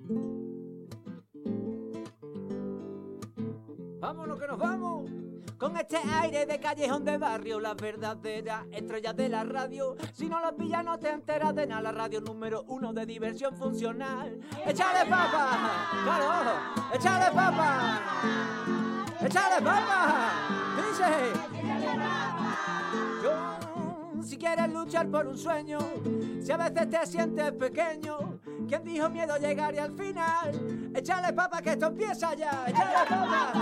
Vámonos que nos vamos. Con este aire de callejón de barrio, las verdaderas estrellas de la radio. Si no los pillas no te enteras de nada. La radio número 1 de diversión funcional. ¡Échale papa! ¡Claro! ¡Échale papa! ¡Échale papa! ¡Dice! Si quieres luchar por un sueño, si a veces te sientes pequeño, ¿quién dijo miedo llegaría al final? Échale papa que esto empieza ya. ¡Échale papa!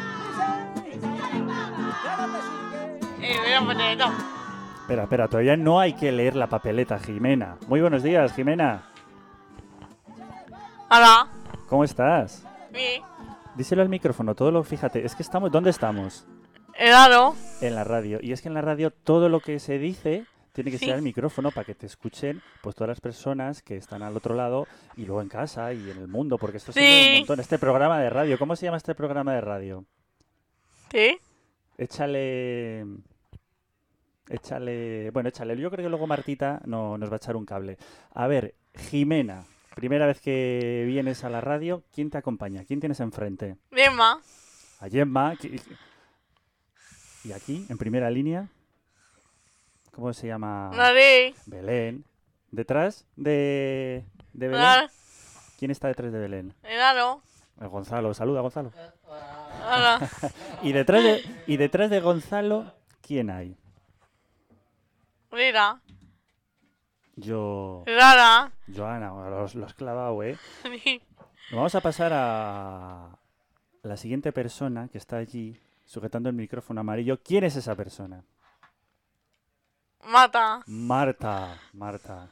Espera, todavía no hay que leer la papeleta, Jimena. Muy buenos días, Jimena. Hola. ¿Cómo estás? Bien. Díselo al micrófono, fíjate, es que estamos, ¿dónde estamos? Claro. En la radio. Y es que en la radio todo lo que se dice tiene que ser al micrófono para que te escuchen pues todas las personas que están al otro lado y luego en casa y en el mundo, porque esto es un montón. Este programa de radio, ¿cómo se llama este programa de radio? Sí. Échale. Yo creo que luego Martita nos va a echar un cable. A ver, Jimena, primera vez que vienes a la radio, ¿quién te acompaña? ¿Quién tienes enfrente? Gemma. A Gemma. Y aquí, en primera línea, ¿cómo se llama? Nadie. Belén. ¿Detrás de Belén? Hola. ¿Quién está detrás de Belén? Claro. Gonzalo. Saluda, Gonzalo. Hola. Y detrás de Gonzalo, ¿quién hay? Mira. Joana, lo has clavado, ¿eh? Sí. Vamos a pasar a la siguiente persona que está allí sujetando el micrófono amarillo. ¿Quién es esa persona? Marta. Marta.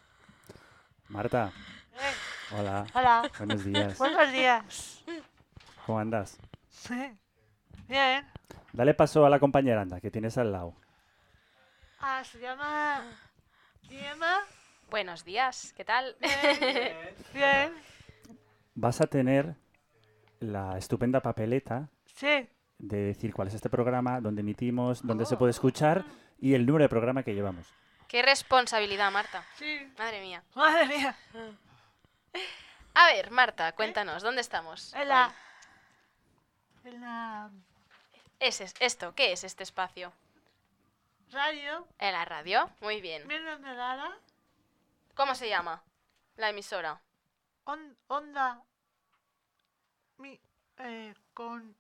Hola. Hola. Buenos días. Buenos días. ¿Cómo andas? Sí. Bien. Dale paso a la compañera, anda, que tienes al lado. Se llama Gemma. Buenos días, ¿qué tal? Bien. Vas a tener la estupenda papeleta Sí. de decir cuál es este programa, dónde emitimos, dónde se puede escuchar y el número de programa que llevamos. Qué responsabilidad, Marta. Sí. Madre mía. Madre mía. A ver, Marta, cuéntanos, ¿dónde estamos? En la... Esto, ¿qué es este espacio? radio. En la radio, muy bien. Menos de nada. ¿Cómo se llama la emisora? Onda. Con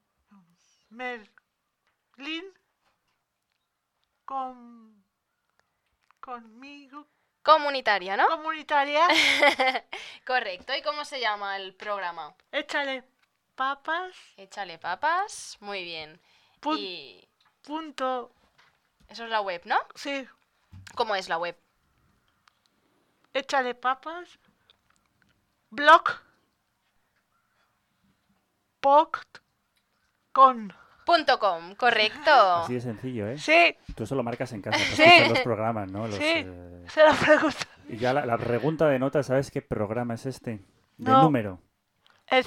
Merlin. Conmigo. Comunitaria, ¿no? Comunitaria. Correcto. ¿Y cómo se llama el programa? Échale papas. Échale papas. Muy bien. Y... Punto. Eso es la web, ¿no? Sí. ¿Cómo es la web? Échale papas. Blog. .com, correcto. Así de sencillo, ¿eh? Sí. Tú eso lo marcas en casa, Sí. escuchas los programas, ¿no? Sí, se lo pregunto. Y ya la pregunta de nota, ¿sabes qué programa es este? De No. número. El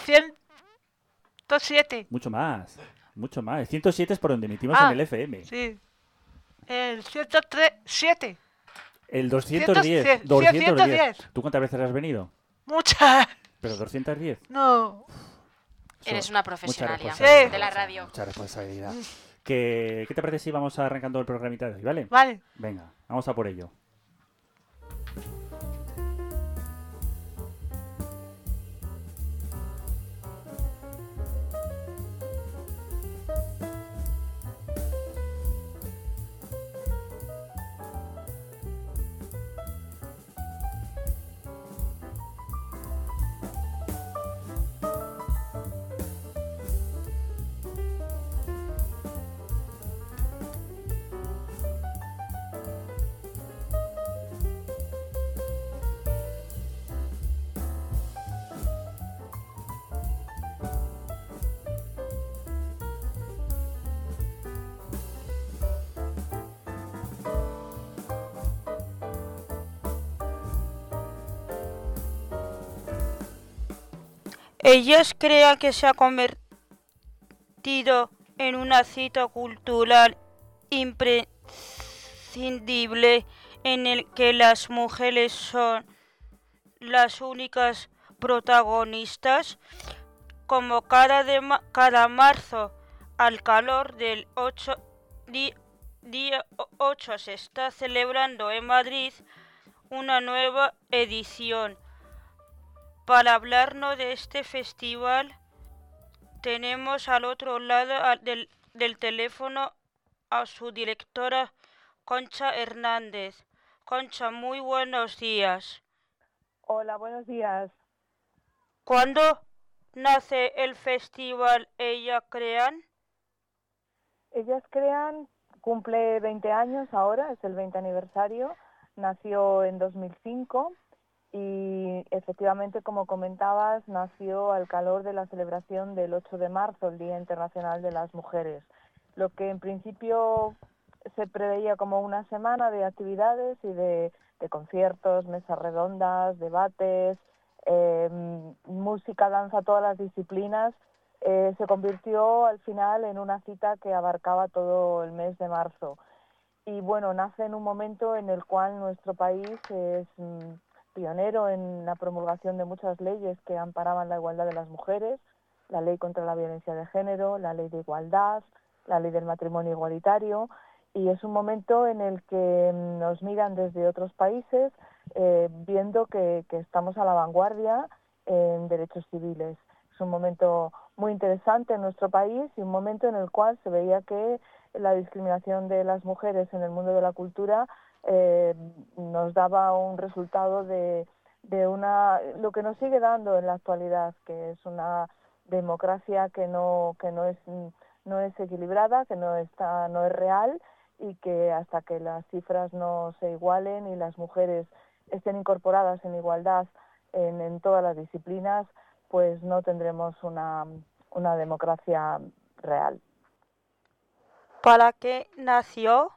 107. Mucho más. El 107 es por donde emitimos en el FM. Sí. El 107. El 210. 210. ¿Tú cuántas veces has venido? Muchas. ¿Pero 210? No. Eres una profesional ya, responsabilidad. de la radio. Mucha responsabilidad. ¿Qué te parece si vamos arrancando el programita de hoy, vale? Vale. Venga, vamos a por ello. Ellos creen que se ha convertido en una cita cultural imprescindible en el que las mujeres son las únicas protagonistas, como cada marzo al calor del día 8 se está celebrando en Madrid una nueva edición. Para hablarnos de este festival tenemos al otro lado del teléfono a su directora Concha Hernández. Concha, muy buenos días. Hola, buenos días. ¿Cuándo nace el festival Ellas Crean? Ellas Crean cumple 20 años ahora, es el 20 aniversario. Nació en 2005 y efectivamente, como comentabas, nació al calor de la celebración del 8 de marzo, el Día Internacional de las Mujeres. Lo que en principio se preveía como una semana de actividades y de conciertos, mesas redondas, debates, música, danza, todas las disciplinas, se convirtió al final en una cita que abarcaba todo el mes de marzo. Y bueno, nace en un momento en el cual nuestro país es pionero en la promulgación de muchas leyes que amparaban la igualdad de las mujeres, la ley contra la violencia de género, la ley de igualdad, la ley del matrimonio igualitario, y es un momento en el que nos miran desde otros países viendo que estamos a la vanguardia en derechos civiles. Es un momento muy interesante en nuestro país y un momento en el cual se veía que la discriminación de las mujeres en el mundo de la cultura nos daba un resultado de lo que nos sigue dando en la actualidad, que es una democracia que no es equilibrada, que no es real, y que hasta que las cifras no se igualen y las mujeres estén incorporadas en igualdad en todas las disciplinas, pues no tendremos una democracia real. ¿Para qué nació?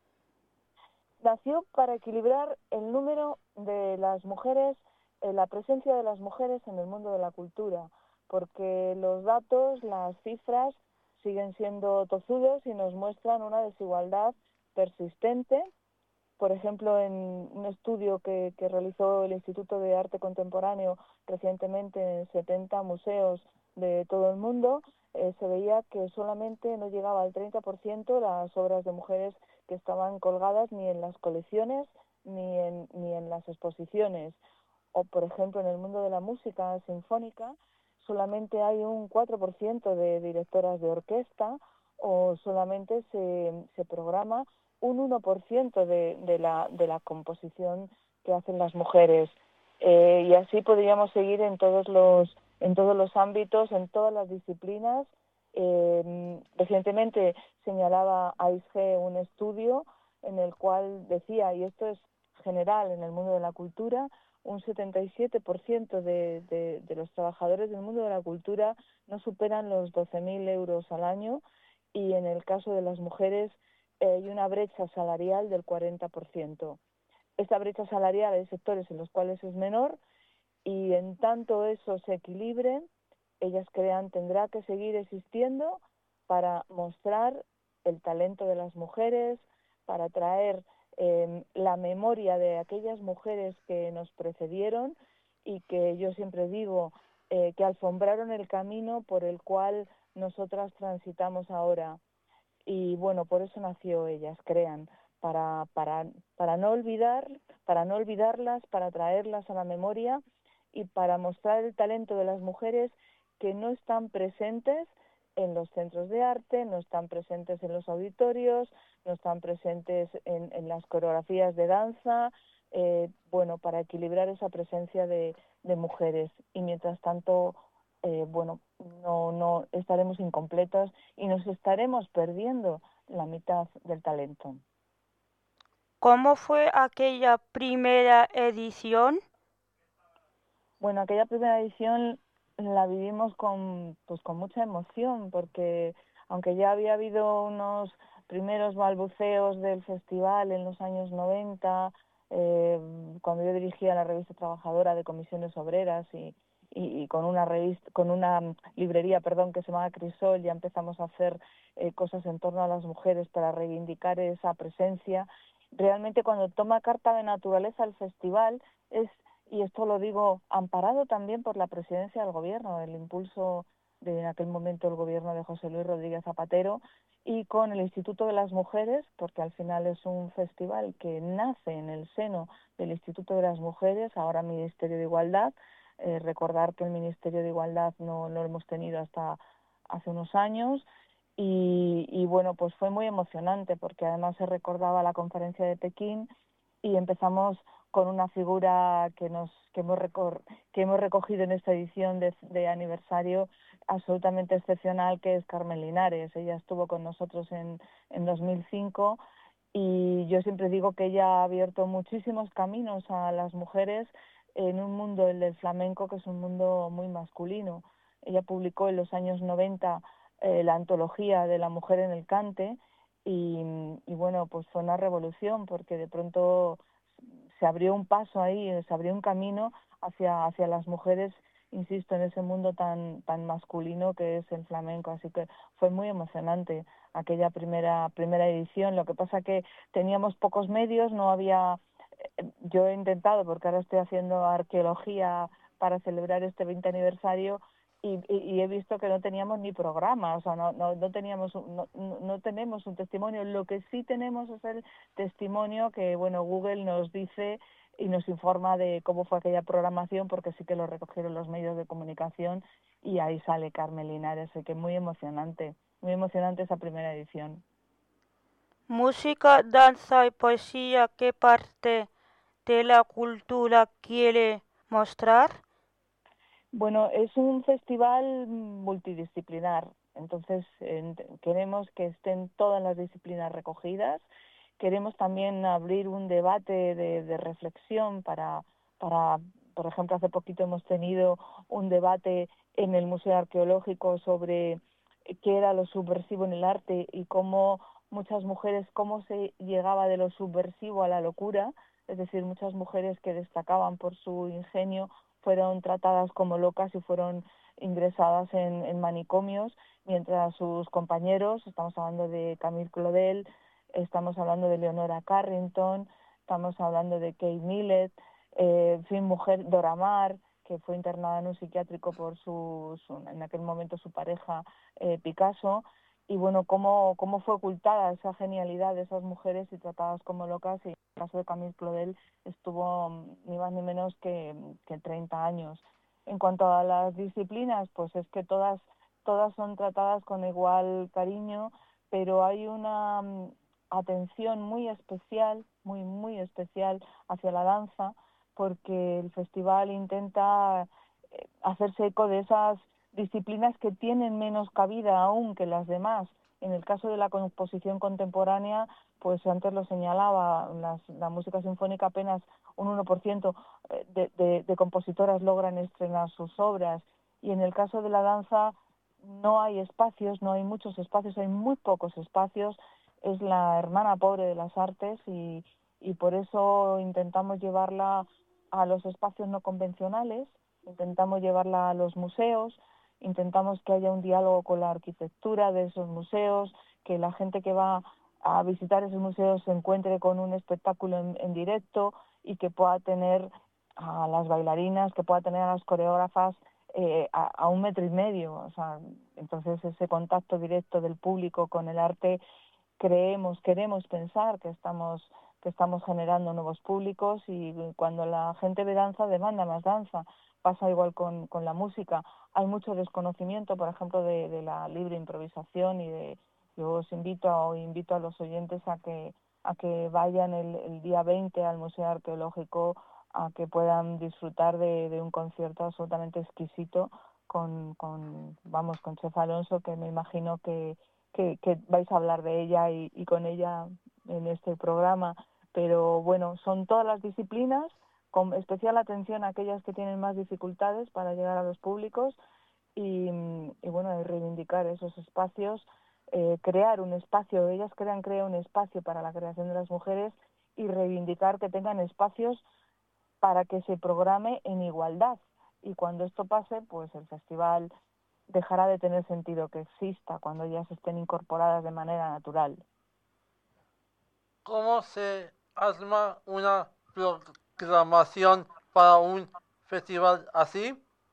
Nació para equilibrar el número de las mujeres, la presencia de las mujeres en el mundo de la cultura, porque los datos, las cifras, siguen siendo tozudos y nos muestran una desigualdad persistente. Por ejemplo, en un estudio que realizó el Instituto de Arte Contemporáneo recientemente en 70 museos de todo el mundo, se veía que solamente no llegaba al 30% las obras de mujeres que estaban colgadas ni en las colecciones ni en las exposiciones. O, por ejemplo, en el mundo de la música sinfónica, solamente hay un 4% de directoras de orquesta, o solamente se programa un 1% de la composición que hacen las mujeres. Y así podríamos seguir en todos los ámbitos, en todas las disciplinas. Recientemente señalaba AISG un estudio en el cual decía, y esto es general en el mundo de la cultura, un 77% de los trabajadores del mundo de la cultura no superan los 12.000 euros al año, y en el caso de las mujeres hay una brecha salarial del 40%. Esta brecha salarial hay sectores en los cuales es menor, y en tanto eso se equilibre, Ellas Crean tendrá que seguir existiendo para mostrar el talento de las mujeres, para traer la memoria de aquellas mujeres que nos precedieron y que yo siempre digo que alfombraron el camino por el cual nosotras transitamos ahora. Y bueno, por eso nació Ellas Crean, para no olvidarlas, para traerlas a la memoria y para mostrar el talento de las mujeres que no están presentes en los centros de arte, no están presentes en los auditorios, no están presentes en las coreografías de danza, para equilibrar esa presencia de mujeres. Y mientras tanto, no estaremos incompletos y nos estaremos perdiendo la mitad del talento. ¿Cómo fue aquella primera edición? Bueno, aquella primera edición la vivimos con mucha emoción, porque aunque ya había habido unos primeros balbuceos del festival en los años 90, cuando yo dirigía la revista Trabajadora de Comisiones Obreras y con una librería que se llamaba Crisol, ya empezamos a hacer cosas en torno a las mujeres para reivindicar esa presencia. Realmente, cuando toma carta de naturaleza el festival, es y esto lo digo amparado también por la presidencia del gobierno, el impulso de en aquel momento el gobierno de José Luis Rodríguez Zapatero, y con el Instituto de las Mujeres, porque al final es un festival que nace en el seno del Instituto de las Mujeres, ahora Ministerio de Igualdad. Recordar que el Ministerio de Igualdad no lo hemos tenido hasta hace unos años, y bueno, pues fue muy emocionante porque además se recordaba la conferencia de Pekín y empezamos con una figura que hemos recogido en esta edición de aniversario absolutamente excepcional, que es Carmen Linares. Ella estuvo con nosotros en 2005 y yo siempre digo que ella ha abierto muchísimos caminos a las mujeres en un mundo, el del flamenco, que es un mundo muy masculino. Ella publicó en los años 90 la antología de la mujer en el cante y bueno, pues fue una revolución porque de pronto se abrió un paso ahí, se abrió un camino hacia las mujeres, insisto, en ese mundo tan masculino que es el flamenco. Así que fue muy emocionante aquella primera edición. Lo que pasa que teníamos pocos medios, no había... Yo he intentado, porque ahora estoy haciendo arqueología para celebrar este 20 aniversario, y he visto que no teníamos ni programa, o sea, no tenemos un testimonio. Lo que sí tenemos es el testimonio que, bueno, Google nos dice y nos informa de cómo fue aquella programación, porque sí que lo recogieron los medios de comunicación y ahí sale Carmen Linares, así que muy emocionante esa primera edición. Música, danza y poesía, ¿qué parte de la cultura quiere mostrar? Bueno, es un festival multidisciplinar, entonces queremos que estén todas las disciplinas recogidas. Queremos también abrir un debate de reflexión para, por ejemplo, hace poquito hemos tenido un debate en el Museo Arqueológico sobre qué era lo subversivo en el arte y cómo muchas mujeres, cómo se llegaba de lo subversivo a la locura, es decir, muchas mujeres que destacaban por su ingenio fueron tratadas como locas y fueron ingresadas en manicomios, mientras sus compañeros, estamos hablando de Camille Claudel, estamos hablando de Leonora Carrington, estamos hablando de Kate Millett, en fin, Dora Maar, que fue internada en un psiquiátrico por en aquel momento su pareja Picasso, y bueno, cómo fue ocultada esa genialidad de esas mujeres y tratadas como locas. Y en el caso de Camille Claudel estuvo ni más ni menos que 30 años. En cuanto a las disciplinas, pues es que todas son tratadas con igual cariño, pero hay una atención muy especial, muy especial hacia la danza, porque el festival intenta hacerse eco de esas disciplinas que tienen menos cabida aún que las demás. En el caso de la composición contemporánea, pues antes lo señalaba, la música sinfónica apenas un 1% de compositoras logran estrenar sus obras, y en el caso de la danza no hay espacios, no hay muchos espacios, hay muy pocos espacios, es la hermana pobre de las artes, y por eso intentamos llevarla a los espacios no convencionales, intentamos llevarla a los museos, intentamos que haya un diálogo con la arquitectura de esos museos, que la gente que va a visitar esos museos se encuentre con un espectáculo en directo y que pueda tener a las bailarinas, que pueda tener a las coreógrafas a 1,5 metros. O sea, entonces ese contacto directo del público con el arte, queremos pensar que estamos generando nuevos públicos, y cuando la gente ve danza demanda más danza. Pasa igual con la música. Hay mucho desconocimiento, por ejemplo, de la libre improvisación, y yo os invito a los oyentes a que vayan el día 20 al Museo Arqueológico, a que puedan disfrutar de un concierto absolutamente exquisito con Chef Alonso, que me imagino que vais a hablar de ella y con ella en este programa. Pero bueno, son todas las disciplinas, con especial atención a aquellas que tienen más dificultades para llegar a los públicos, y bueno, reivindicar esos espacios, crear un espacio, ellas crean un espacio para la creación de las mujeres, y reivindicar que tengan espacios para que se programe en igualdad. Y cuando esto pase, pues el festival dejará de tener sentido que exista, cuando ellas estén incorporadas de manera natural. ¿Cómo se arma una programación para un festival así?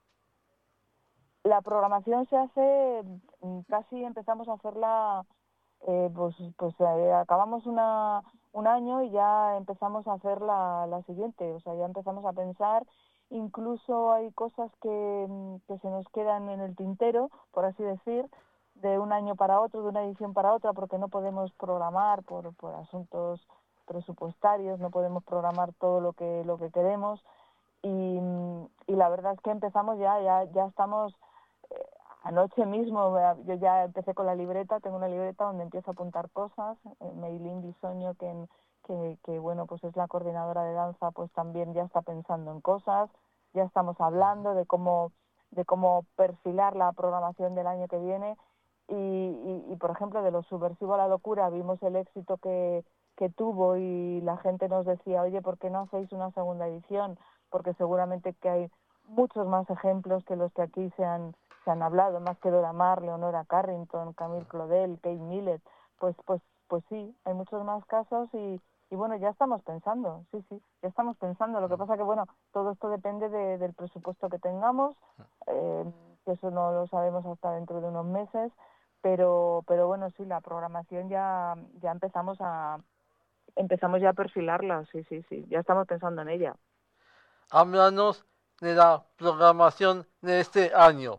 La programación se hace, casi empezamos a hacerla, acabamos un año y ya empezamos a hacer la siguiente, o sea, ya empezamos a pensar, incluso hay cosas que se nos quedan en el tintero, por así decir, de un año para otro, de una edición para otra, porque no podemos programar por asuntos presupuestarios, no podemos programar todo lo que queremos, y la verdad es que empezamos ya estamos. Anoche mismo yo ya empecé con la libreta, tengo una libreta donde empiezo a apuntar cosas. Meilín Bisoño, que bueno, pues es la coordinadora de danza, pues también ya está pensando en cosas, ya estamos hablando de cómo perfilar la programación del año que viene y por ejemplo, de lo subversivo a la locura, vimos el éxito que tuvo y la gente nos decía, oye, ¿por qué no hacéis una segunda edición? Porque seguramente que hay muchos más ejemplos que los que aquí se han hablado, más que Dora Maar, Leonora Carrington, Camille Claudel, Kate Millett, pues sí, hay muchos más casos y bueno, ya estamos pensando, sí, ya estamos pensando. Lo que pasa que, bueno, todo esto depende del presupuesto que tengamos, que eso no lo sabemos hasta dentro de unos meses, pero bueno, sí, la programación ya empezamos ya a perfilarla, sí, ya estamos pensando en ella. Háblanos de la programación de este año.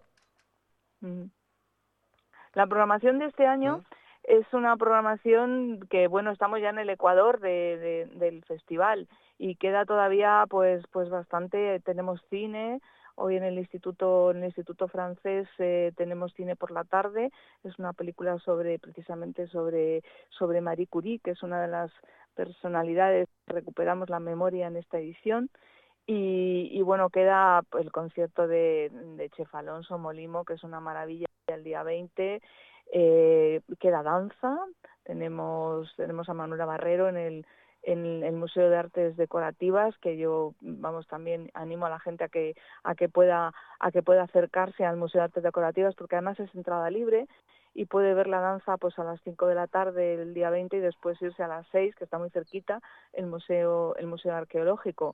La programación de este año es una programación que, bueno, estamos ya en el ecuador del festival y queda todavía pues bastante. Tenemos cine, hoy en el instituto francés tenemos cine por la tarde, es una película precisamente sobre Marie Curie, que es una de las personalidades que recuperamos la memoria en esta edición. Y bueno, queda el concierto de Chef Alonso Molimo, que es una maravilla, el día 20. Queda danza, tenemos a Manuela Barrero en el Museo de Artes Decorativas, que yo, también animo a la gente a que pueda acercarse al Museo de Artes Decorativas, porque además es entrada libre y puede ver la danza pues a las 5 de la tarde el día 20 y después irse a las 6, que está muy cerquita, el Museo Arqueológico.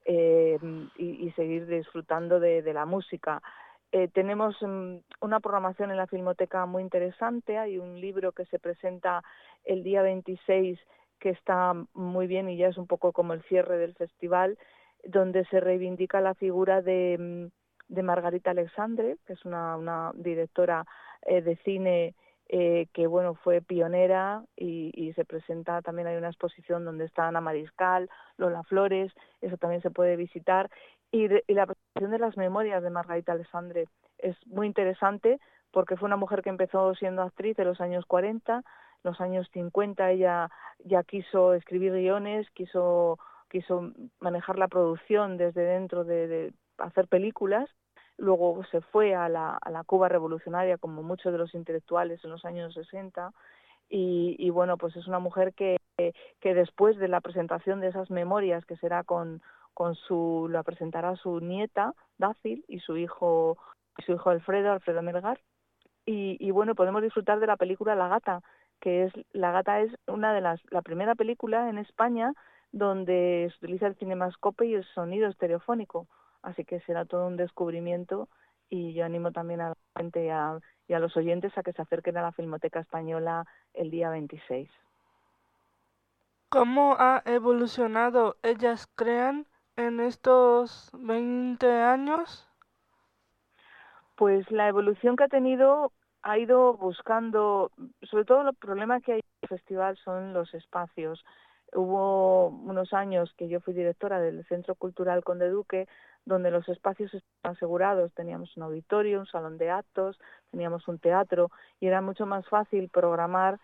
Y seguir disfrutando de la música. Tenemos una programación en la Filmoteca muy interesante. Hay un libro que se presenta el día 26 que está muy bien y ya es un poco como el cierre del festival, donde se reivindica la figura de Margarita Alexandre, que es una directora de cine que bueno, fue pionera y se presenta, también hay una exposición donde está Ana Mariscal, Lola Flores, eso también se puede visitar, y la presentación de las memorias de Margarita Alexandre es muy interesante porque fue una mujer que empezó siendo actriz en los años 40, los años 50 ella ya quiso escribir guiones, quiso manejar la producción desde dentro de hacer películas. Luego se fue a la Cuba revolucionaria, como muchos de los intelectuales en los años 60, y bueno, pues es una mujer que después de la presentación de esas memorias, que será la presentará su nieta, Dácil, y su hijo Alfredo Melgar, y bueno, podemos disfrutar de la película La Gata, La Gata es la primera película en España donde se utiliza el cinemascope y el sonido estereofónico. Así que será todo un descubrimiento y yo animo también a la gente y a los oyentes a que se acerquen a la Filmoteca Española el día 26. ¿Cómo ha evolucionado Ellas Crean en estos 20 años? Pues la evolución que ha tenido ha ido buscando, sobre todo los problemas que hay en el festival son los espacios. Hubo unos años que yo fui directora del Centro Cultural Conde Duque, donde los espacios estaban asegurados. Teníamos un auditorio, un salón de actos, teníamos un teatro y era mucho más fácil programar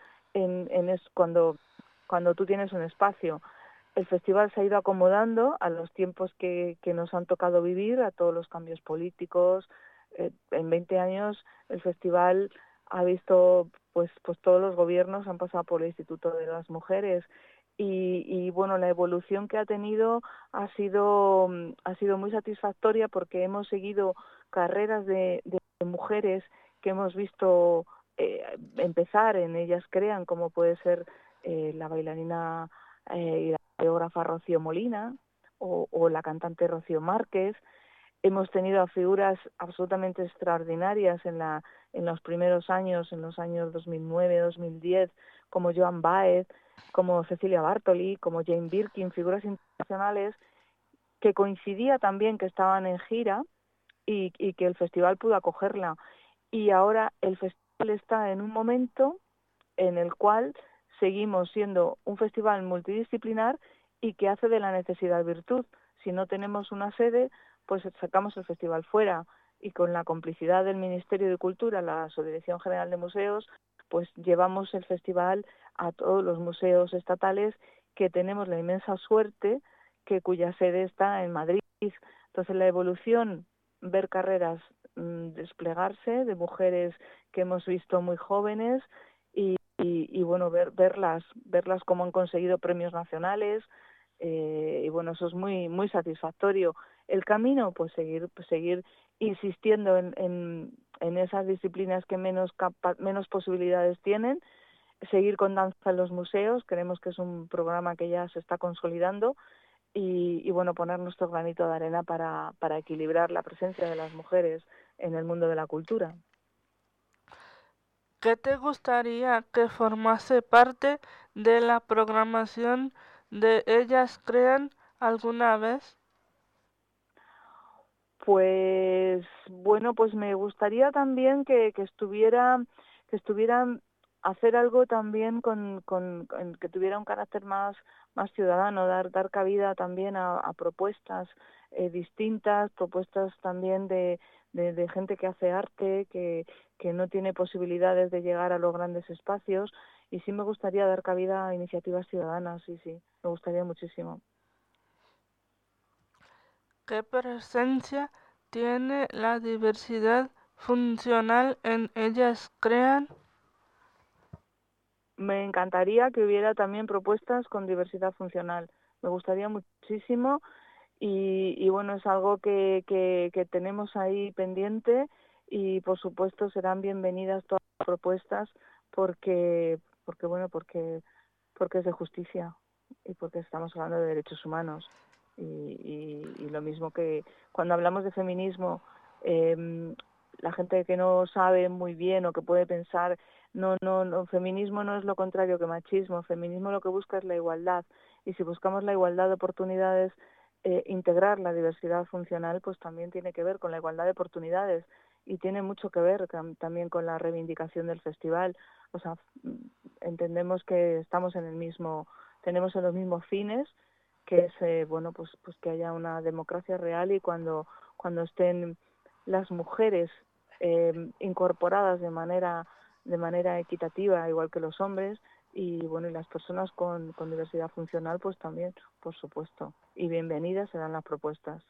cuando tú tienes un espacio. El festival se ha ido acomodando a los tiempos que nos han tocado vivir, a todos los cambios políticos. En 20 años el festival ha visto pues todos los gobiernos han pasado por el Instituto de las Mujeres y bueno, la evolución que ha tenido ha sido muy satisfactoria porque hemos seguido carreras de mujeres que hemos visto empezar en Ellas Crean, como puede ser la bailarina y la coreógrafa Rocío Molina, o la cantante Rocío Márquez. Hemos tenido a figuras absolutamente extraordinarias en los primeros años, en los años 2009, 2010, como Joan Baez, como Cecilia Bartoli, como Jane Birkin, figuras internacionales que coincidía también que estaban en gira y que el festival pudo acogerla. Y ahora el festival está en un momento en el cual seguimos siendo un festival multidisciplinar y que hace de la necesidad virtud. Si no tenemos una sede, pues sacamos el festival fuera, y con la complicidad del Ministerio de Cultura, la Subdirección General de Museos, pues llevamos el festival a todos los museos estatales, que tenemos la inmensa suerte cuya sede está en Madrid. Entonces la evolución, ver carreras desplegarse de mujeres que hemos visto muy jóvenes y bueno, verlas cómo han conseguido premios nacionales, y bueno, eso es muy muy satisfactorio. El camino, pues seguir insistiendo en esas disciplinas que menos posibilidades tienen, seguir con danza en los museos. Creemos que es un programa que ya se está consolidando, y bueno, poner nuestro granito de arena para equilibrar la presencia de las mujeres en el mundo de la cultura. ¿Qué te gustaría que formase parte de la programación de Ellas Crean alguna vez? Pues bueno, pues me gustaría también que estuvieran hacer algo también con que tuviera un carácter más ciudadano, dar cabida también a propuestas distintas, propuestas también de gente que hace arte, que no tiene posibilidades de llegar a los grandes espacios, y sí me gustaría dar cabida a iniciativas ciudadanas, sí, me gustaría muchísimo. ¿Qué presencia tiene la diversidad funcional en Ellas Crean? Me encantaría que hubiera también propuestas con diversidad funcional. Me gustaría muchísimo, y bueno, es algo que tenemos ahí pendiente, y por supuesto serán bienvenidas todas las propuestas porque es de justicia, y porque estamos hablando de derechos humanos. Y lo mismo que cuando hablamos de feminismo, la gente que no sabe muy bien o que puede pensar no, feminismo no es lo contrario que machismo. Feminismo lo que busca es la igualdad, y si buscamos la igualdad de oportunidades, integrar la diversidad funcional pues también tiene que ver con la igualdad de oportunidades, y tiene mucho que ver también con la reivindicación del festival. O sea, entendemos que estamos tenemos los mismos fines, que es bueno, pues que haya una democracia real, y cuando estén las mujeres incorporadas de manera equitativa, igual que los hombres, y bueno, y las personas con diversidad funcional, pues también, por supuesto, y bienvenidas serán las propuestas.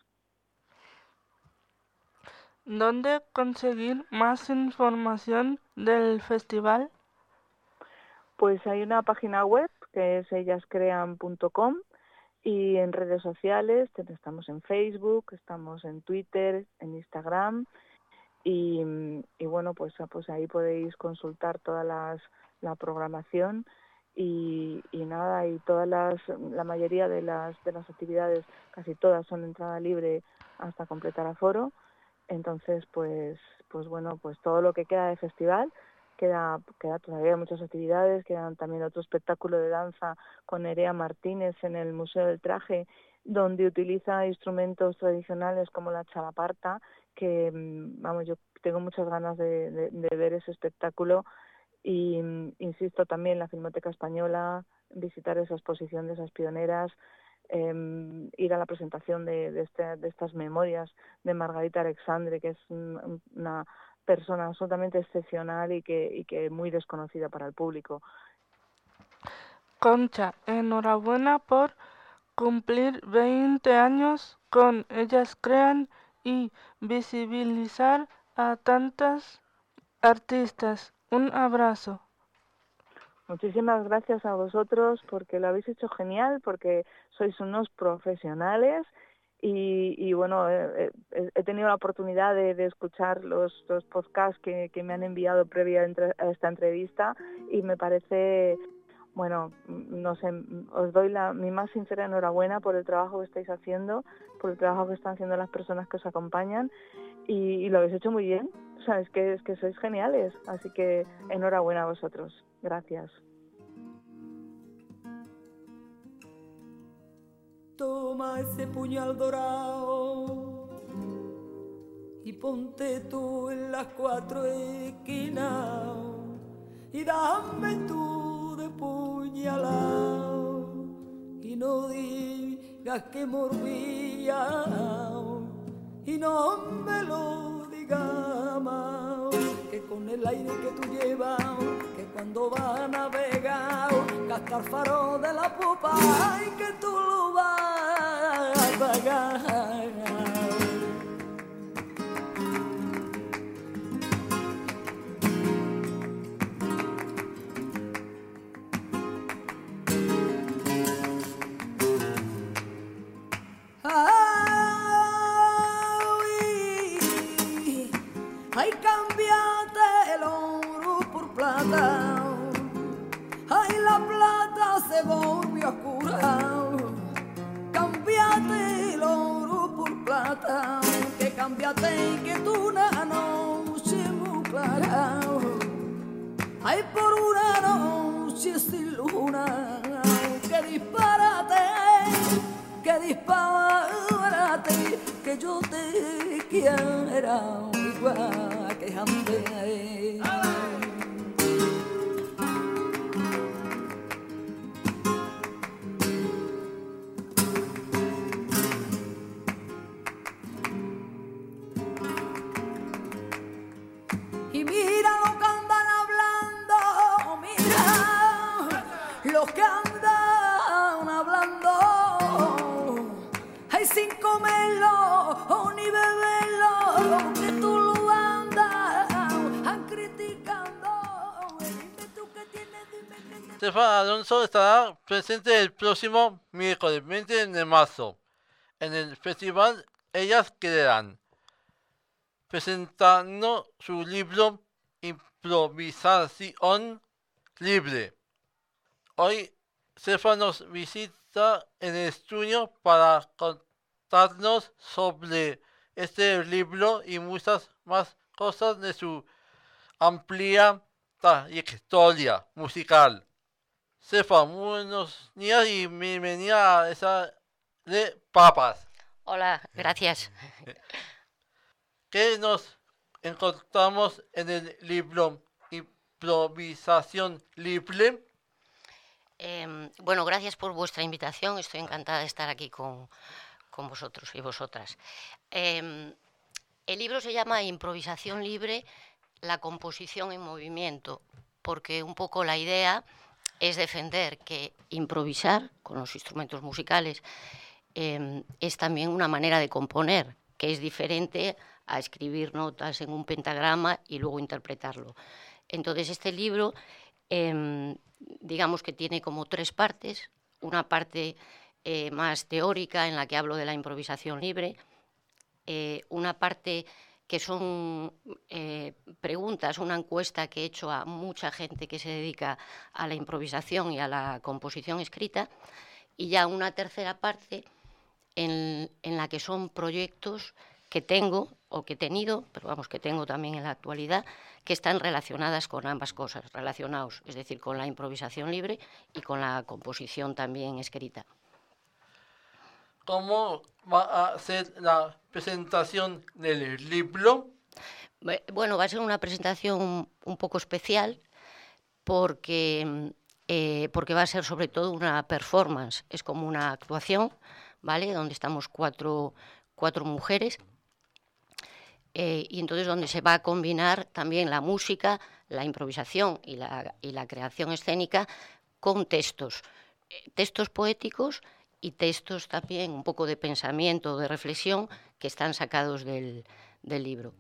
¿Dónde conseguir más información del festival? Pues hay una página web que es ellascrean.com, y en redes sociales estamos en Facebook, estamos en Twitter, en Instagram, y bueno, pues ahí podéis consultar toda la programación, y nada, y la mayoría de las actividades, casi todas, son entrada libre hasta completar aforo. Entonces pues bueno, pues todo lo que queda de festival, queda todavía muchas actividades. Quedan también otro espectáculo de danza con Nerea Martínez en el Museo del Traje, donde utiliza instrumentos tradicionales como la chalaparta, que vamos, yo tengo muchas ganas de ver ese espectáculo. Y insisto también, la Filmoteca Española, visitar esa exposición de esas pioneras, ir a la presentación de estas memorias de Margarita Alexandre, que es una persona absolutamente excepcional y que muy desconocida para el público. Concha, enhorabuena por cumplir 20 años con Ellas Crean y visibilizar a tantas artistas. Un abrazo. Muchísimas gracias a vosotros, porque lo habéis hecho genial, porque sois unos profesionales, y bueno, he tenido la oportunidad de escuchar los podcasts que me han enviado previa a esta entrevista, y me parece bueno, no sé, os doy mi más sincera enhorabuena por el trabajo que estáis haciendo, por el trabajo que están haciendo las personas que os acompañan y lo habéis hecho muy bien. O sea, es que sois geniales, así que enhorabuena a vosotros. Gracias. Toma ese puñal dorado y ponte tú en las 4 esquinas y dame tú de puñalao y no digas que morbía y no me lo digas más, que con el aire que tú llevas, que cuando vas a navegar, cascar faro de la popa y que tú lo vas a pagar. Ay, cambiate el oro por plata. Ay, la plata se volvió oscura. Cambiate el oro por plata. Que cambiate y que tú una noche muy clara. Ay, por una noche sin luna. Que disparate, que yo te quiera igual que antes. Y mira lo que andan hablando, mira lo que andan hablando. Ay, sin comerlo ni beberlo, que tú lo andas criticando. Dime tú qué tienes, dime qué. Estefan Alonso estará presente el próximo miércoles 20 de marzo en el festival Ellas Crean, presentando su libro Improvisación Libre. Hoy Estefan nos visita en el estudio para contarnos sobre este libro y muchas más cosas de su amplia trayectoria musical. Estefan, buenos días y bienvenida a esa de Papas. Hola, gracias. ¿Qué nos encontramos en el libro Improvisación Libre? Bueno, gracias por vuestra invitación. Estoy encantada de estar aquí con vosotros y vosotras. El libro se llama Improvisación Libre, la composición en movimiento, porque un poco la idea es defender que improvisar con los instrumentos musicales es también una manera de componer, que es diferente a escribir notas en un pentagrama y luego interpretarlo. Entonces este libro, digamos que tiene como 3 partes. Una parte más teórica en la que hablo de la improvisación libre, una parte que son preguntas, una encuesta que he hecho a mucha gente que se dedica a la improvisación y a la composición escrita, y ya una tercera parte en la que son proyectos que tengo o que he tenido, pero vamos, que tengo también en la actualidad, que están relacionadas con ambas cosas, relacionados, es decir, con la improvisación libre y con la composición también escrita. ¿Cómo va a ser la presentación del libro? Bueno, va a ser una presentación un poco especial porque va a ser sobre todo una performance, es como una actuación, ¿vale? Donde estamos cuatro mujeres y entonces donde se va a combinar también la música, la improvisación y la creación escénica con textos poéticos y textos también un poco de pensamiento, de reflexión, que están sacados del libro.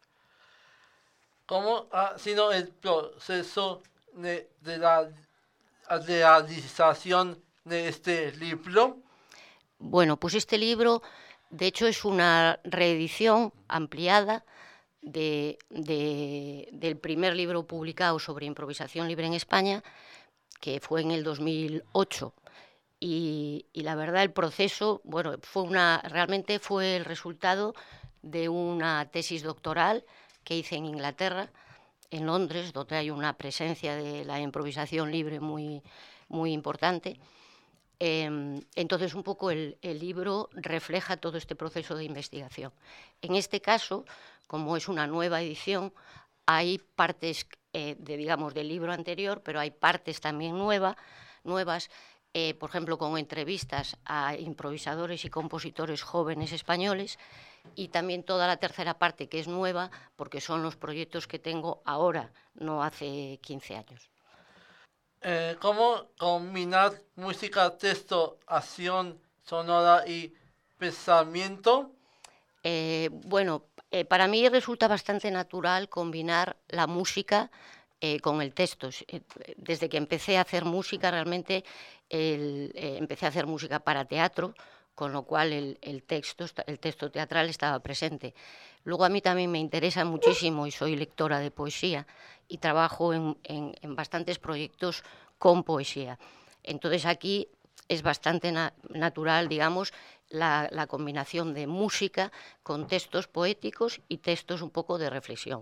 ¿Cómo ha sido el proceso de la realización de este libro? Bueno, pues este libro, de hecho, es una reedición ampliada del primer libro publicado sobre improvisación libre en España, que fue en el 2008. Y la verdad, el proceso, bueno, realmente fue el resultado de una tesis doctoral que hice en Inglaterra, en Londres, donde hay una presencia de la improvisación libre muy, muy importante. Entonces, un poco el libro refleja todo este proceso de investigación. En este caso, como es una nueva edición, hay partes, digamos, del libro anterior, pero hay partes también nuevas, por ejemplo, con entrevistas a improvisadores y compositores jóvenes españoles, y también toda la tercera parte, que es nueva, porque son los proyectos que tengo ahora, no hace 15 años. ¿Cómo combinar música, texto, acción sonora y pensamiento? Bueno, para mí resulta bastante natural combinar la música con el texto. Desde que empecé a hacer música, realmente empecé a hacer música para teatro, con lo cual el texto teatral estaba presente. Luego a mí también me interesa muchísimo, y soy lectora de poesía, y trabajo en bastantes proyectos con poesía. Entonces aquí es bastante natural, digamos, la combinación de música con textos poéticos y textos un poco de reflexión.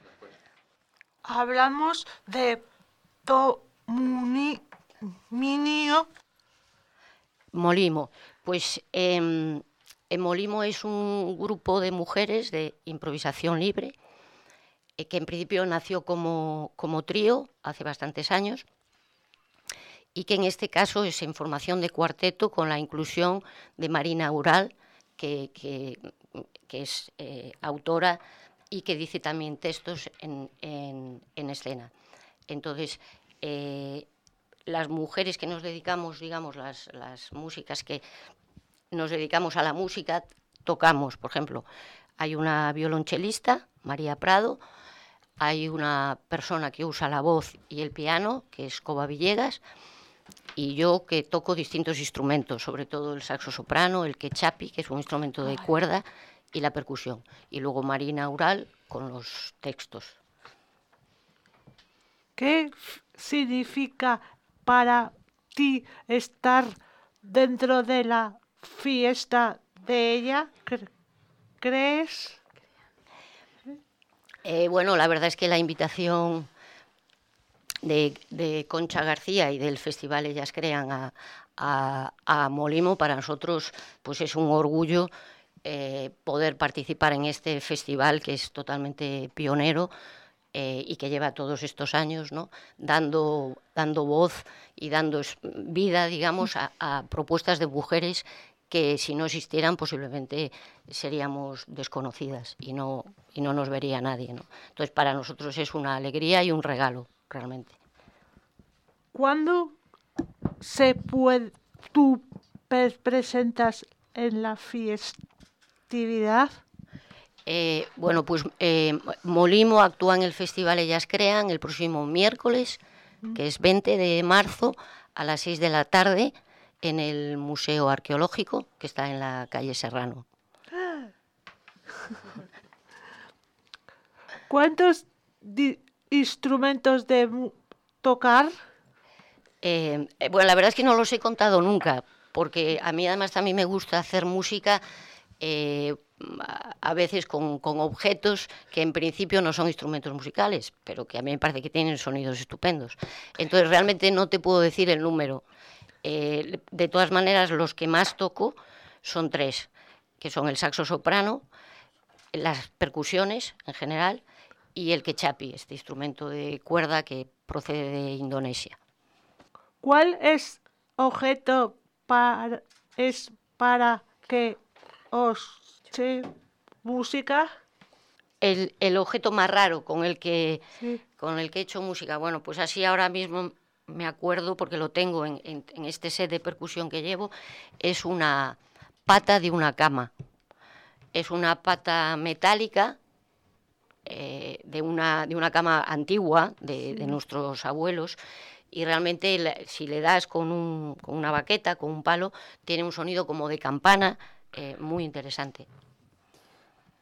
Hablamos de Molimo. Pues Molimo es un grupo de mujeres de improvisación libre que en principio nació como trío hace bastantes años y que en este caso es en formación de cuarteto con la inclusión de Marina Ural, que es autora y que dice también textos en escena. Entonces, las mujeres que nos dedicamos, digamos, las músicas que nos dedicamos a la música, tocamos, por ejemplo, hay una violonchelista, María Prado, hay una persona que usa la voz y el piano, que es Coba Villegas, y yo que toco distintos instrumentos, sobre todo el saxo soprano, el quechapi, que es un instrumento de cuerda, y la percusión. Y luego Marina Ural con los textos. ¿Qué significa para ti estar dentro de la fiesta de ella? ¿Crees? Bueno, la verdad es que la invitación de Concha García y del Festival Ellas Crean a Molimo, para nosotros pues es un orgullo poder participar en este festival que es totalmente pionero y que lleva todos estos años, ¿no? dando voz y dando vida, digamos, a propuestas de mujeres que si no existieran posiblemente seríamos desconocidas y no nos vería nadie, ¿no? Entonces para nosotros es una alegría y un regalo, realmente. ¿Cuándo tú presentas en la festividad? Bueno, pues Molimo actúa en el Festival Ellas Crean el próximo miércoles, que es 20 de marzo, a las 6 de la tarde, en el Museo Arqueológico, que está en la calle Serrano. ¿Cuántos instrumentos de tocar? Bueno, la verdad es que no los he contado nunca, porque a mí además también me gusta hacer música a veces con objetos que en principio no son instrumentos musicales, pero que a mí me parece que tienen sonidos estupendos. Entonces realmente no te puedo decir el número. De todas maneras, los que más toco son 3, que son el saxo soprano, las percusiones en general y el quechapi, este instrumento de cuerda que procede de Indonesia. ¿Cuál es objeto para que os se música? El objeto más raro con el que he hecho música, bueno, pues así ahora mismo me acuerdo, porque lo tengo en este set de percusión que llevo, es una pata de una cama. Es una pata metálica de una cama antigua de nuestros abuelos, y realmente si le das con una baqueta, con un palo, tiene un sonido como de campana muy interesante.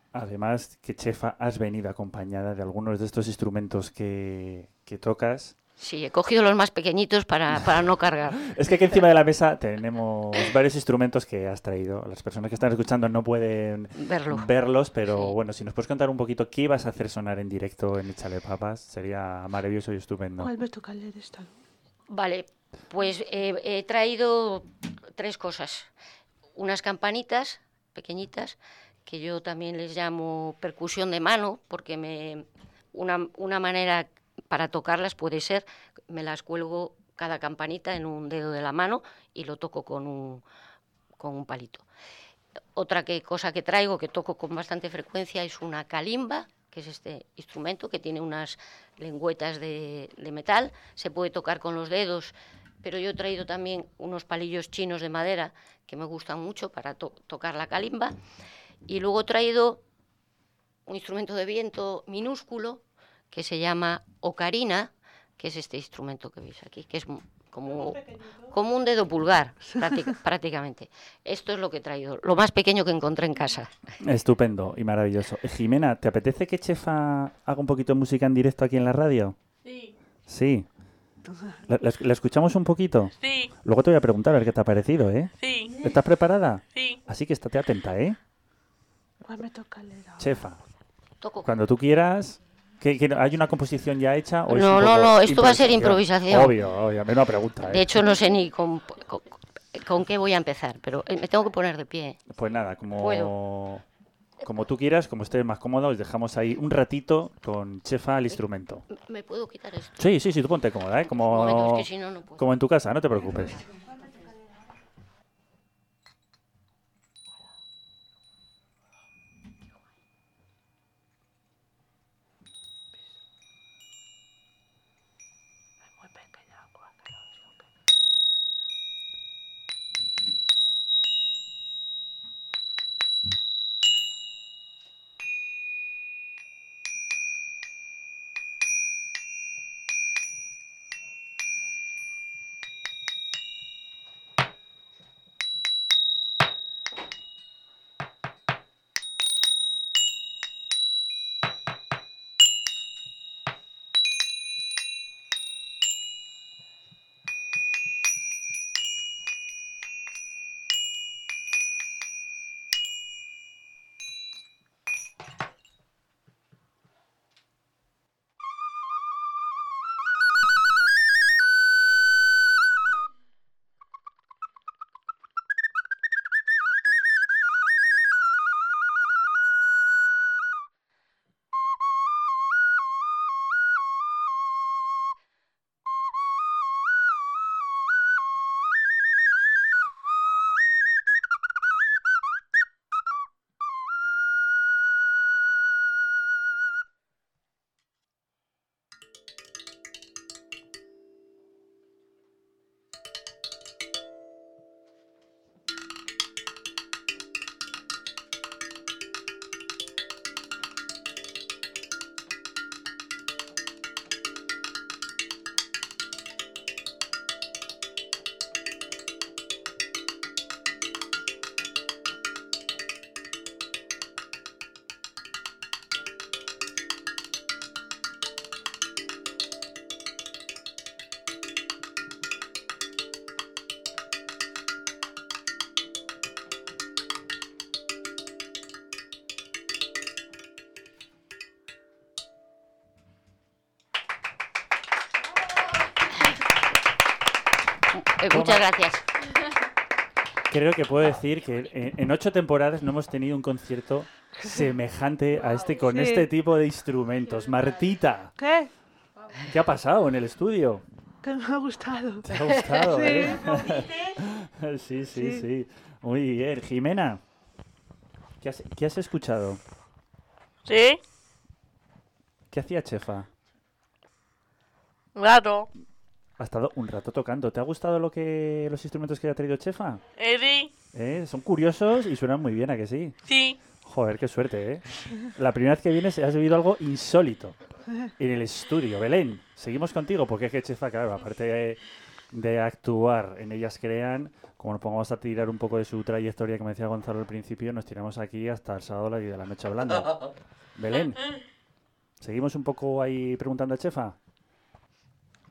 Además, que Chefa, has venido acompañada de algunos de estos instrumentos que tocas. Sí, he cogido los más pequeñitos para no cargar. Es que aquí encima de la mesa tenemos varios instrumentos que has traído. Las personas que están escuchando no pueden verlos, pero Sí. bueno, si nos puedes contar un poquito qué ibas a hacer sonar en directo en Échale Papas, sería maravilloso y estupendo. ¿Cuál me toca leer esta? Vale, pues he traído 3 cosas. Unas campanitas pequeñitas, que yo también les llamo percusión de mano, porque una manera para tocarlas puede ser, me las cuelgo cada campanita en un dedo de la mano y lo toco con un palito. Otra cosa que traigo, que toco con bastante frecuencia, es una calimba, que es este instrumento que tiene unas lengüetas de metal. Se puede tocar con los dedos, pero yo he traído también unos palillos chinos de madera que me gustan mucho para tocar la calimba. Y luego he traído un instrumento de viento minúsculo que se llama ocarina, que es este instrumento que veis aquí, que es como un dedo pulgar, prácticamente. Esto es lo que he traído, lo más pequeño que encontré en casa. Estupendo y maravilloso. Jimena, ¿te apetece que Chefa haga un poquito de música en directo aquí en la radio? Sí. Sí. ¿La escuchamos un poquito? Sí. Luego te voy a preguntar a ver qué te ha parecido, ¿eh? Sí. ¿Estás preparada? Sí. Así que estate atenta, ¿eh? ¿Cuál me toca leer ahora? Chefa, Toco. cuando tú quieras... ¿Hay una composición ya hecha? ¿O es No, un no, poco no, esto va a ser improvisación. Obvio, menos pregunta, ¿eh? De hecho, no sé ni con qué voy a empezar, pero me tengo que poner de pie. Pues nada, Puedo. como tú quieras, como estés más cómodo, os dejamos ahí un ratito con Chefa al instrumento. ¿Me puedo quitar esto? Sí, tú ponte cómoda, ¿eh? Un momento, es que si no, no puedo. Como en tu casa, no te preocupes. Muy pequeña, Muchas gracias. Creo que puedo decir que en 8 temporadas no hemos tenido un concierto semejante a este con Sí. este tipo de instrumentos. Martita, ¿Qué? ¿qué ha pasado en el estudio? Que me ha gustado. ¿Te ha gustado? Sí. ¿Eh? Sí. Muy bien. Jimena, ¿qué has escuchado? Sí. ¿Qué hacía Chefa? Claro. Ha estado un rato tocando. ¿Te ha gustado los instrumentos que ha traído Chefa? Sí. Son curiosos y suenan muy bien, ¿a que sí? Sí. Joder, qué suerte, ¿eh? La primera vez que vienes has vivido algo insólito en el estudio. Belén, seguimos contigo porque es que Chefa, claro, aparte de actuar en Ellas Crean, como nos pongamos a tirar un poco de su trayectoria, como decía Gonzalo al principio, nos tiramos aquí hasta el sábado de la noche hablando. Belén, ¿seguimos un poco ahí preguntando a Chefa?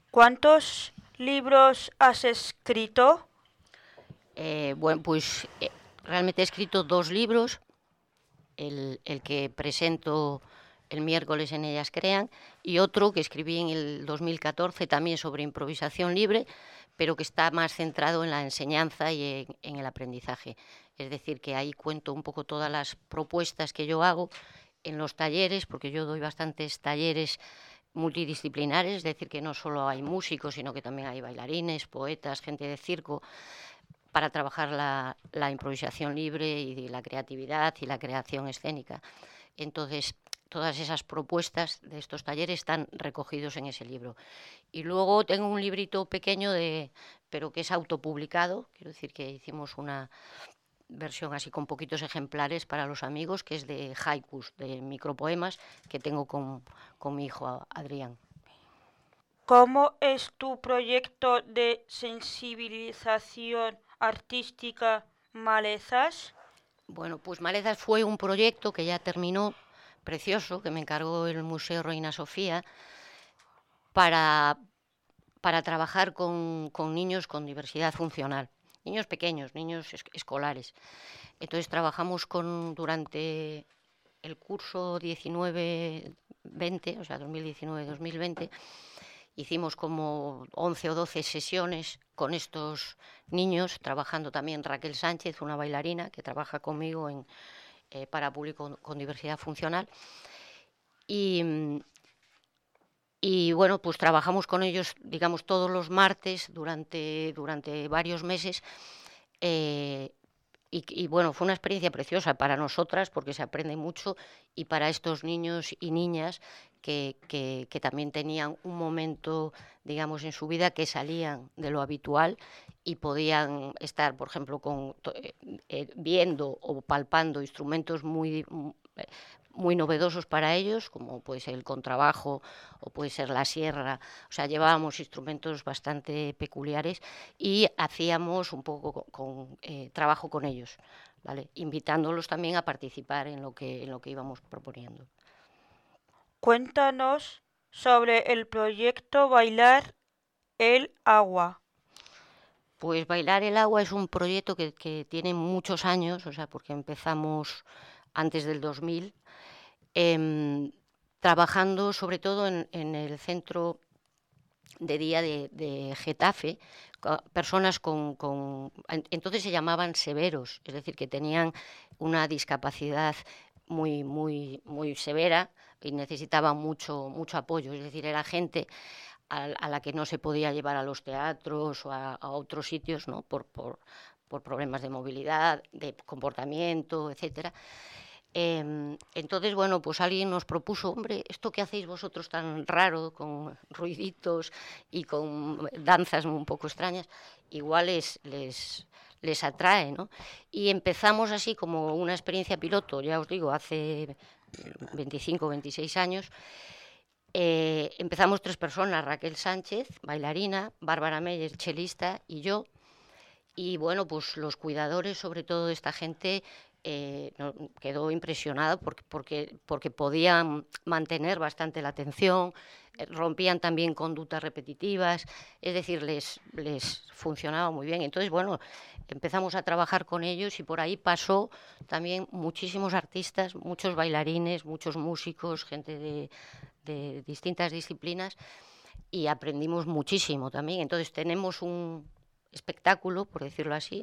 ¿Cuántos libros has escrito? Bueno, pues realmente he escrito 2 libros, el que presento el miércoles en Ellas Crean, y otro que escribí en el 2014 también sobre improvisación libre, pero que está más centrado en la enseñanza y en el aprendizaje. Es decir, que ahí cuento un poco todas las propuestas que yo hago en los talleres, porque yo doy bastantes talleres multidisciplinares, es decir, que no solo hay músicos, sino que también hay bailarines, poetas, gente de circo, para trabajar la improvisación libre y la creatividad y la creación escénica. Entonces, todas esas propuestas de estos talleres están recogidos en ese libro. Y luego tengo un librito pequeño, pero que es autopublicado, quiero decir que hicimos una versión así con poquitos ejemplares para los amigos, que es de haikus, de micropoemas, que tengo con mi hijo Adrián. ¿Cómo es tu proyecto de sensibilización artística Malezas? Bueno, pues Malezas fue un proyecto que ya terminó, precioso, que me encargó el Museo Reina Sofía, para trabajar con niños con diversidad funcional, niños pequeños, niños escolares. Entonces trabajamos durante el curso 19-20, o sea, 2019-2020, hicimos como 11 o 12 sesiones con estos niños, trabajando también Raquel Sánchez, una bailarina que trabaja conmigo para público con diversidad funcional. Y bueno, pues trabajamos con ellos, digamos, todos los martes durante varios meses. Y bueno, fue una experiencia preciosa para nosotras porque se aprende mucho, y para estos niños y niñas que también tenían un momento, digamos, en su vida que salían de lo habitual y podían estar, por ejemplo, viendo o palpando instrumentos muy novedosos para ellos, como puede ser el contrabajo o puede ser la sierra. O sea, llevábamos instrumentos bastante peculiares y hacíamos un poco trabajo con ellos, ¿vale? Invitándolos también a participar en lo que íbamos proponiendo. Cuéntanos sobre el proyecto Bailar el Agua. Pues Bailar el Agua es un proyecto que tiene muchos años, o sea, porque empezamos antes del 2000, trabajando sobre todo en el centro de día de Getafe, personas entonces se llamaban severos, es decir, que tenían una discapacidad muy, muy, muy severa y necesitaban mucho apoyo, es decir, era gente a la que no se podía llevar a los teatros o a otros sitios, ¿no? por problemas de movilidad, de comportamiento, etcétera. Entonces, bueno, pues alguien nos propuso, hombre, esto que hacéis vosotros tan raro, con ruiditos y con danzas un poco extrañas, igual les atrae, ¿no? Y empezamos así como una experiencia piloto, ya os digo, hace 25, 26 años. Empezamos 3 personas, Raquel Sánchez, bailarina, Bárbara Meyer, chelista, y yo. Y bueno, pues los cuidadores, sobre todo de esta gente, quedó impresionado porque podían mantener bastante la atención, rompían también conductas repetitivas, es decir, les funcionaba muy bien. Entonces, bueno, empezamos a trabajar con ellos y por ahí pasó también muchísimos artistas, muchos bailarines, muchos músicos, gente de distintas disciplinas, y aprendimos muchísimo también. Entonces tenemos un espectáculo, por decirlo así,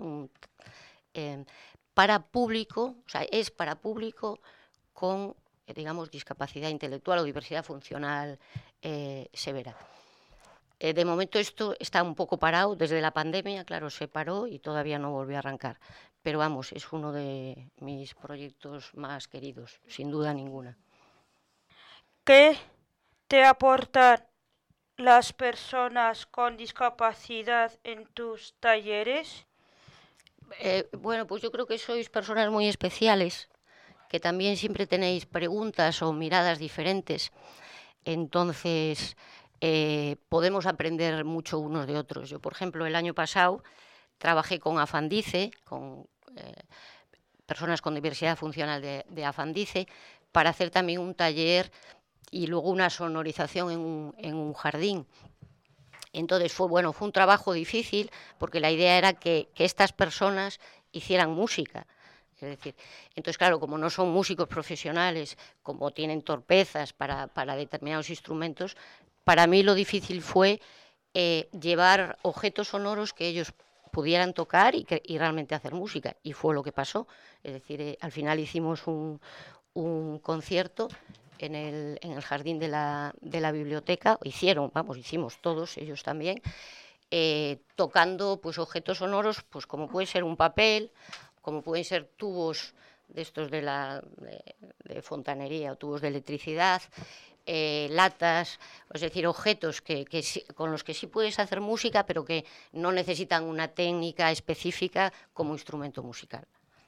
para público, o sea, es para público con, digamos, discapacidad intelectual o diversidad funcional severa. De momento esto está un poco parado desde la pandemia, claro, se paró y todavía no volvió a arrancar. Pero vamos, es uno de mis proyectos más queridos, sin duda ninguna. ¿Qué te aportan las personas con discapacidad en tus talleres? Bueno, pues yo creo que sois personas muy especiales, que también siempre tenéis preguntas o miradas diferentes. Entonces, podemos aprender mucho unos de otros. Yo, por ejemplo, el año pasado trabajé con Afandice, con personas con diversidad funcional de Afandice, para hacer también un taller y luego una sonorización en un jardín. Entonces fue un trabajo difícil porque la idea era que estas personas hicieran música. Es decir, entonces claro, como no son músicos profesionales, como tienen torpezas para determinados instrumentos, para mí lo difícil fue llevar objetos sonoros que ellos pudieran tocar y realmente hacer música, y fue lo que pasó. Es decir, al final hicimos un concierto en el jardín de la biblioteca, hicimos todos, ellos también, tocando pues objetos sonoros, pues como puede ser un papel, como pueden ser tubos de estos de fontanería o tubos de electricidad, latas, es decir, objetos con los que sí puedes hacer música, pero que no necesitan una técnica específica como instrumento musical.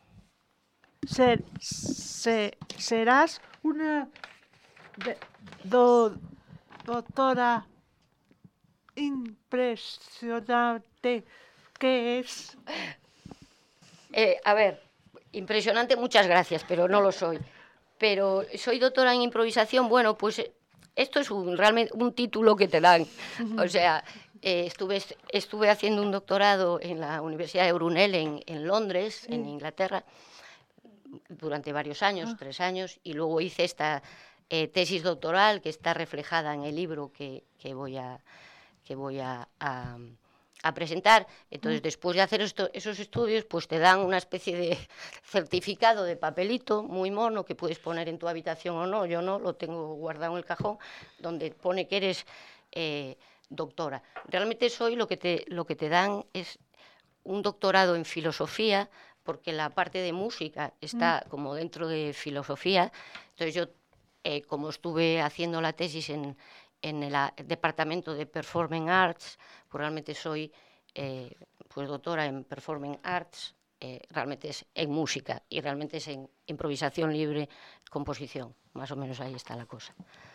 Serás una doctora impresionante. ¿Qué es? A ver, impresionante, muchas gracias, pero no lo soy. Pero soy doctora en improvisación, pues esto es realmente un título que te dan. O sea, estuve haciendo un doctorado en la Universidad de Brunel en Londres, en Inglaterra, durante varios años, 3 años, y luego hice esta tesis doctoral que está reflejada en el libro que voy a presentar. Entonces, después de hacer esos estudios, pues te dan una especie de certificado de papelito muy mono que puedes poner en tu habitación o no. Yo no, lo tengo guardado en el cajón, donde pone que eres doctora. Realmente lo que te dan es un doctorado en filosofía, porque la parte de música está como dentro de filosofía. Entonces yo, como estuve haciendo la tesis en el departamento de Performing Arts, pues realmente soy pues doctora en Performing Arts, realmente es en música y realmente es en improvisación libre, composición. Más o menos ahí está la cosa.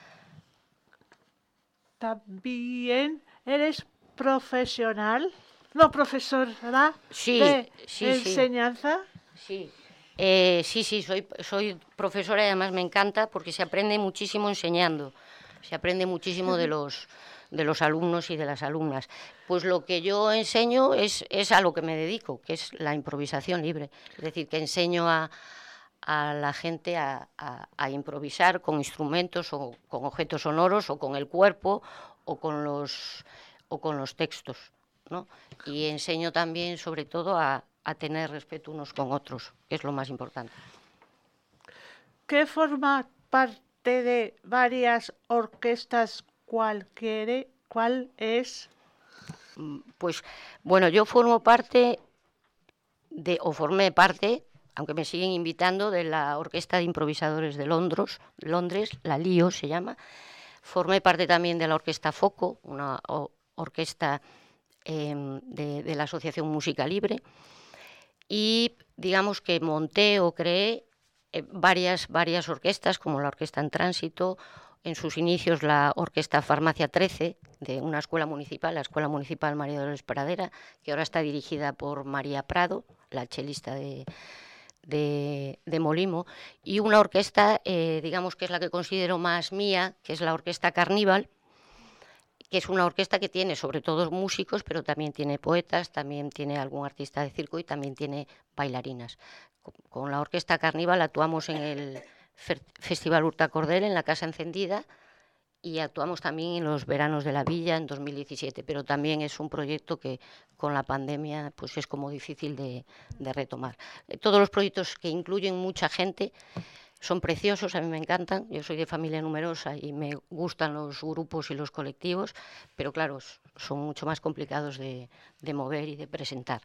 ¿También eres profesional? ¿No, profesora de enseñanza? Sí. Sí, soy profesora y además me encanta porque se aprende muchísimo enseñando. Se aprende muchísimo de los alumnos y de las alumnas. Pues lo que yo enseño es a lo que me dedico, que es la improvisación libre. Es decir, que enseño a la gente a improvisar con instrumentos o con objetos sonoros o con el cuerpo o con los textos, ¿no? Y enseño también, sobre todo, a tener respeto unos con otros, que es lo más importante. ¿Qué forma parte de varias orquestas? ¿Cuál es? Pues, yo formé parte, aunque me siguen invitando, de la Orquesta de Improvisadores de Londres, la LIO se llama. Formé parte también de la Orquesta Foco, una orquesta de la Asociación Música Libre, y digamos que monté o creé varias orquestas, como la Orquesta en Tránsito, en sus inicios la Orquesta Farmacia 13, de una escuela municipal, la Escuela Municipal María Dolores Pradera, que ahora está dirigida por María Prado, la chelista de Molimo, y una orquesta, digamos que es la que considero más mía, que es la Orquesta Carníval, que es una orquesta que tiene sobre todo músicos, pero también tiene poetas, también tiene algún artista de circo y también tiene bailarinas. Con la Orquesta Carníval actuamos en el Festival Hurtacordel, en la Casa Encendida, y actuamos también en los Veranos de la Villa en 2017, pero también es un proyecto que con la pandemia pues es como difícil de retomar. Todos los proyectos que incluyen mucha gente son preciosos, a mí me encantan. Yo soy de familia numerosa y me gustan los grupos y los colectivos, pero claro, son mucho más complicados de mover y de presentar.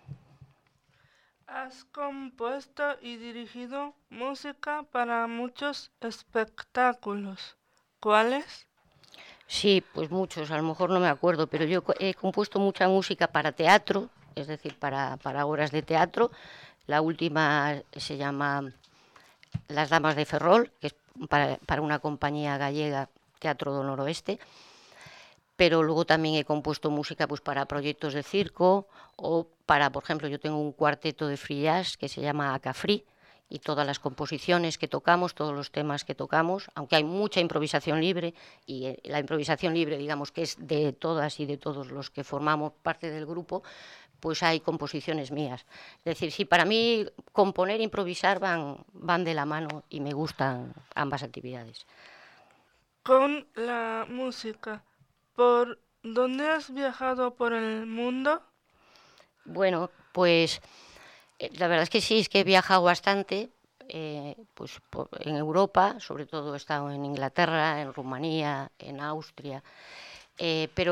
Has compuesto y dirigido música para muchos espectáculos. ¿Cuáles? Sí, pues muchos, a lo mejor no me acuerdo, pero yo he compuesto mucha música para teatro, es decir, para obras de teatro. La última se llama Las Damas de Ferrol, que es para una compañía gallega, Teatro do Noroeste, pero luego también he compuesto música pues para proyectos de circo o para, por ejemplo, yo tengo un cuarteto de free jazz que se llama Acafree y todas las composiciones que tocamos, todos los temas que tocamos, aunque hay mucha improvisación libre, y la improvisación libre, digamos, que es de todas y de todos los que formamos parte del grupo, pues hay composiciones mías. Es decir, sí, para mí componer e improvisar van de la mano y me gustan ambas actividades. Con la música, ¿por dónde has viajado por el mundo? Bueno, pues la verdad es que sí, es que he viajado bastante, pues en Europa, sobre todo he estado en Inglaterra, en Rumanía, en Austria, pero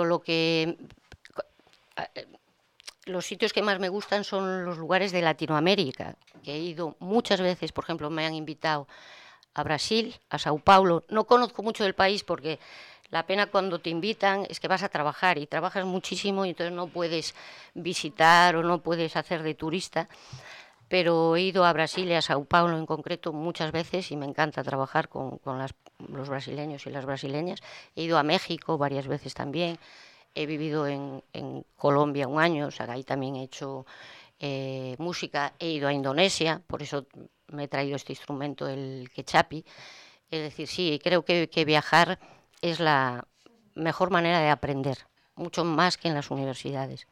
los sitios que más me gustan son los lugares de Latinoamérica, que he ido muchas veces. Por ejemplo, me han invitado a Brasil, a Sao Paulo. No conozco mucho del país porque la pena cuando te invitan es que vas a trabajar y trabajas muchísimo y entonces no puedes visitar o no puedes hacer de turista. Pero he ido a Brasil y a Sao Paulo en concreto muchas veces y me encanta trabajar con los brasileños y las brasileñas. He ido a México varias veces también. He vivido en Colombia un año, o sea, ahí también he hecho música. He ido a Indonesia, por eso me he traído este instrumento, el quechapi. Es decir, sí, creo que viajar es la mejor manera de aprender, mucho más que en las universidades.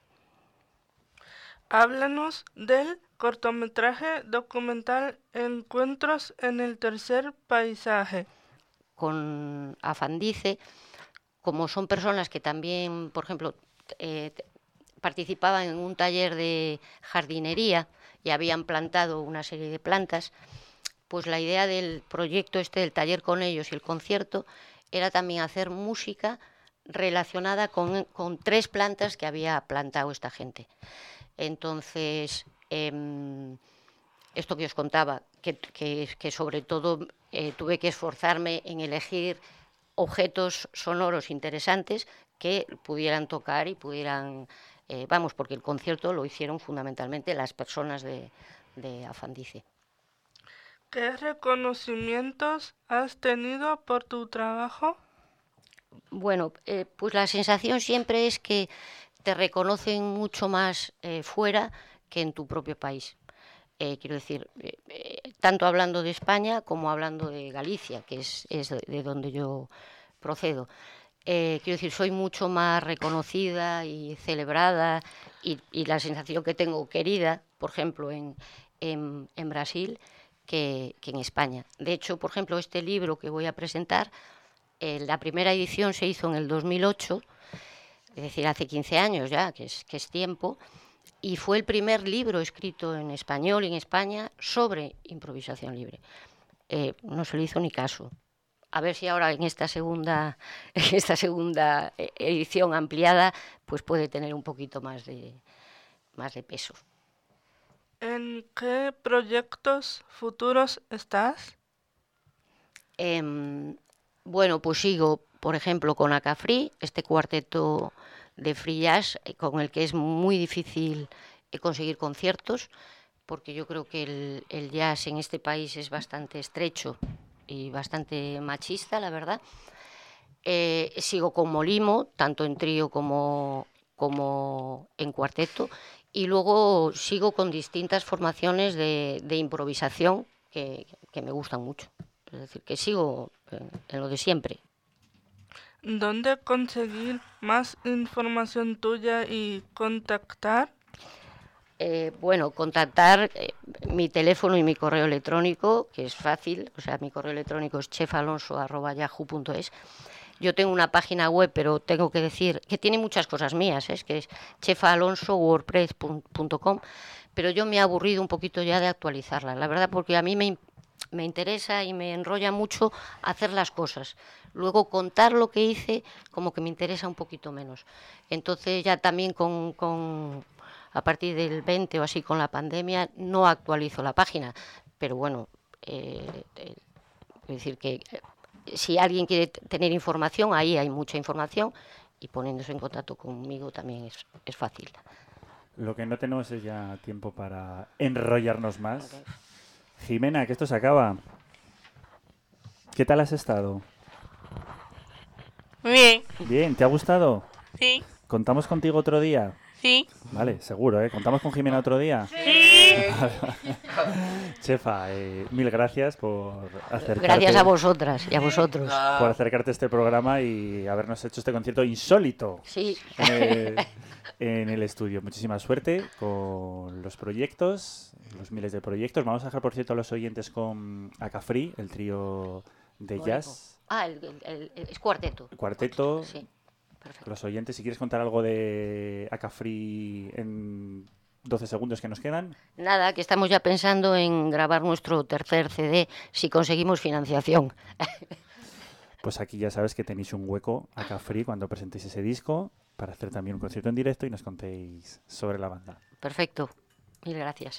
Háblanos del cortometraje documental Encuentros en el tercer paisaje. Con Afandice, como son personas que también, por ejemplo, participaban en un taller de jardinería y habían plantado una serie de plantas, pues la idea del proyecto del taller con ellos y el concierto era también hacer música relacionada con 3 plantas que había plantado esta gente. Entonces, esto que os contaba, que sobre todo tuve que esforzarme en elegir objetos sonoros interesantes que pudieran tocar y pudieran, porque el concierto lo hicieron fundamentalmente las personas de Afandice. ¿Qué reconocimientos has tenido por tu trabajo? Bueno, pues la sensación siempre es que te reconocen mucho más fuera que en tu propio país. Quiero decir, tanto hablando de España como hablando de Galicia, que es de donde yo procedo. Quiero decir, soy mucho más reconocida y celebrada y la sensación que tengo querida, por ejemplo, en Brasil, que en España. De hecho, por ejemplo, este libro que voy a presentar, la primera edición se hizo en el 2008, es decir, hace 15 años ya, que es tiempo, y fue el primer libro escrito en español en España sobre improvisación libre. No se le hizo ni caso. A ver si ahora en esta segunda edición ampliada pues puede tener un poquito más de peso. ¿En qué proyectos futuros estás? Bueno, pues sigo, por ejemplo, con Acafree, este cuarteto de free jazz con el que es muy difícil conseguir conciertos, porque yo creo que el jazz en este país es bastante estrecho y bastante machista, la verdad. Sigo con Molimo, tanto en trío como en cuarteto, y luego sigo con distintas formaciones de improvisación que me gustan mucho. Es decir, que sigo en lo de siempre. ¿Dónde conseguir más información tuya y contactar? Bueno, contactar mi teléfono y mi correo electrónico, que es fácil, o sea, mi correo electrónico es chefalonso@yahoo.es. Yo tengo una página web, pero tengo que decir que tiene muchas cosas mías, que es chefalonso.wordpress.com, pero yo me he aburrido un poquito ya de actualizarla, la verdad, porque a mí me interesa y me enrolla mucho hacer las cosas. Luego contar lo que hice como que me interesa un poquito menos. Entonces ya también a partir del 20 o así con la pandemia no actualizo la página, pero bueno, es decir que si alguien quiere tener información, ahí hay mucha información y poniéndose en contacto conmigo también es fácil. Lo que no tenemos es ya tiempo para enrollarnos más. Jimena, que esto se acaba. ¿Qué tal has estado? Muy bien. Bien, ¿te ha gustado? Sí. ¿Contamos contigo otro día? Sí. Vale, seguro, ¿eh? ¿Contamos con Jimena otro día? Sí. Chefa, mil gracias por acercarte. Gracias a vosotras y a vosotros. Por acercarte a este programa y habernos hecho este concierto insólito. Sí. En el estudio. Muchísima suerte con los proyectos, los miles de proyectos. Vamos a dejar, por cierto, a los oyentes con Acafree, el trío de jazz. Ah, es cuarteto. Cuarteto. Sí, perfecto. Los oyentes, si quieres contar algo de Acafree en 12 segundos que nos quedan. Nada, que estamos ya pensando en grabar nuestro tercer CD si conseguimos financiación. Pues aquí ya sabes que tenéis un hueco, Acafree, cuando presentéis ese disco, para hacer también un concierto en directo y nos contéis sobre la banda. Perfecto. Mil gracias.